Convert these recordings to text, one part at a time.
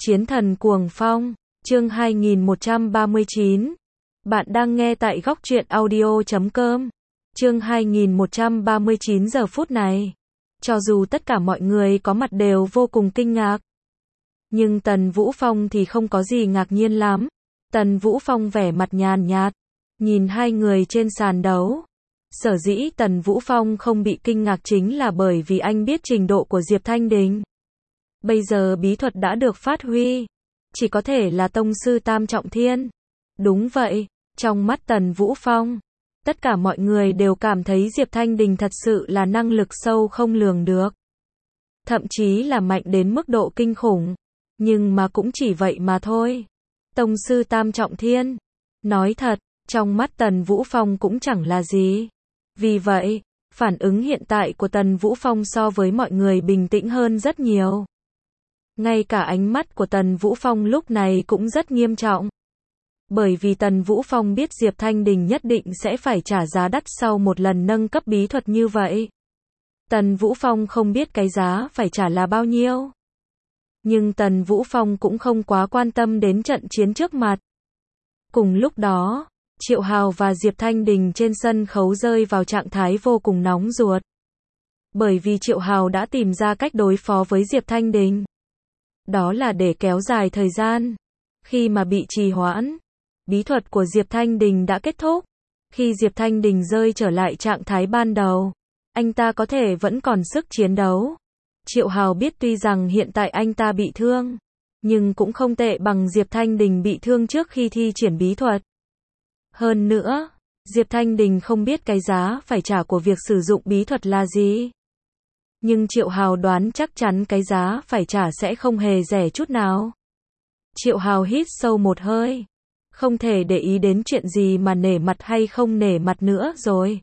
Chiến thần cuồng phong, chương 2139. Bạn đang nghe tại góc truyện audio.com. Chương 2139 giờ phút này. Cho dù tất cả mọi người có mặt đều vô cùng kinh ngạc, nhưng Tần Vũ Phong thì không có gì ngạc nhiên lắm. Tần Vũ Phong vẻ mặt nhàn nhạt, nhìn hai người trên sàn đấu. Sở dĩ Tần Vũ Phong không bị kinh ngạc chính là bởi vì anh biết trình độ của Diệp Thanh Đình. Bây giờ bí thuật đã được phát huy, chỉ có thể là tông sư tam trọng thiên. Đúng vậy, trong mắt Tần Vũ Phong, tất cả mọi người đều cảm thấy Diệp Thanh Đình thật sự là năng lực sâu không lường được. Thậm chí là mạnh đến mức độ kinh khủng. Nhưng mà cũng chỉ vậy mà thôi. Tông sư tam trọng thiên. Nói thật, trong mắt Tần Vũ Phong cũng chẳng là gì. Vì vậy, phản ứng hiện tại của Tần Vũ Phong so với mọi người bình tĩnh hơn rất nhiều. Ngay cả ánh mắt của Tần Vũ Phong lúc này cũng rất nghiêm trọng. Bởi vì Tần Vũ Phong biết Diệp Thanh Đình nhất định sẽ phải trả giá đắt sau một lần nâng cấp bí thuật như vậy. Tần Vũ Phong không biết cái giá phải trả là bao nhiêu. Nhưng Tần Vũ Phong cũng không quá quan tâm đến trận chiến trước mặt. Cùng lúc đó, Triệu Hào và Diệp Thanh Đình trên sân khấu rơi vào trạng thái vô cùng nóng ruột. Bởi vì Triệu Hào đã tìm ra cách đối phó với Diệp Thanh Đình. Đó là để kéo dài thời gian. Khi mà bị trì hoãn, bí thuật của Diệp Thanh Đình đã kết thúc. Khi Diệp Thanh Đình rơi trở lại trạng thái ban đầu, anh ta có thể vẫn còn sức chiến đấu. Triệu Hào biết tuy rằng hiện tại anh ta bị thương, nhưng cũng không tệ bằng Diệp Thanh Đình bị thương trước khi thi triển bí thuật. Hơn nữa, Diệp Thanh Đình không biết cái giá phải trả của việc sử dụng bí thuật là gì. Nhưng Triệu Hào đoán chắc chắn cái giá phải trả sẽ không hề rẻ chút nào. Triệu Hào hít sâu một hơi. Không thể để ý đến chuyện gì mà nể mặt hay không nể mặt nữa rồi.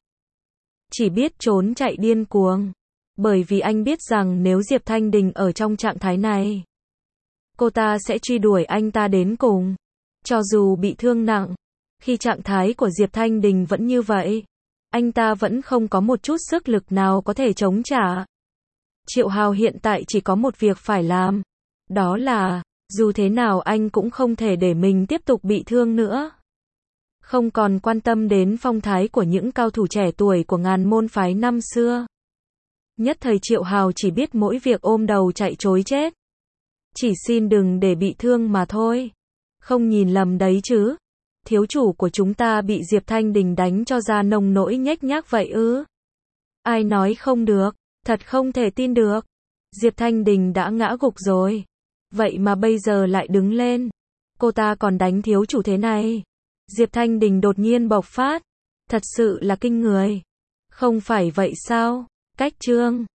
Chỉ biết trốn chạy điên cuồng. Bởi vì anh biết rằng nếu Diệp Thanh Đình ở trong trạng thái này, cô ta sẽ truy đuổi anh ta đến cùng. Cho dù bị thương nặng, khi trạng thái của Diệp Thanh Đình vẫn như vậy, anh ta vẫn không có một chút sức lực nào có thể chống trả. Triệu Hào hiện tại chỉ có một việc phải làm. Đó là, dù thế nào anh cũng không thể để mình tiếp tục bị thương nữa. Không còn quan tâm đến phong thái của những cao thủ trẻ tuổi của Ngàn Môn phái năm xưa. Nhất thời Triệu Hào chỉ biết mỗi việc ôm đầu chạy trối chết. Chỉ xin đừng để bị thương mà thôi. Không nhìn lầm đấy chứ. Thiếu chủ của chúng ta bị Diệp Thanh Đình đánh cho ra nông nỗi nhếch nhác vậy ư? Ai nói không được, thật không thể tin được. Diệp Thanh Đình đã ngã gục rồi. Vậy mà bây giờ lại đứng lên. Cô ta còn đánh thiếu chủ thế này. Diệp Thanh Đình đột nhiên bộc phát. Thật sự là kinh người. Không phải vậy sao? Cách chương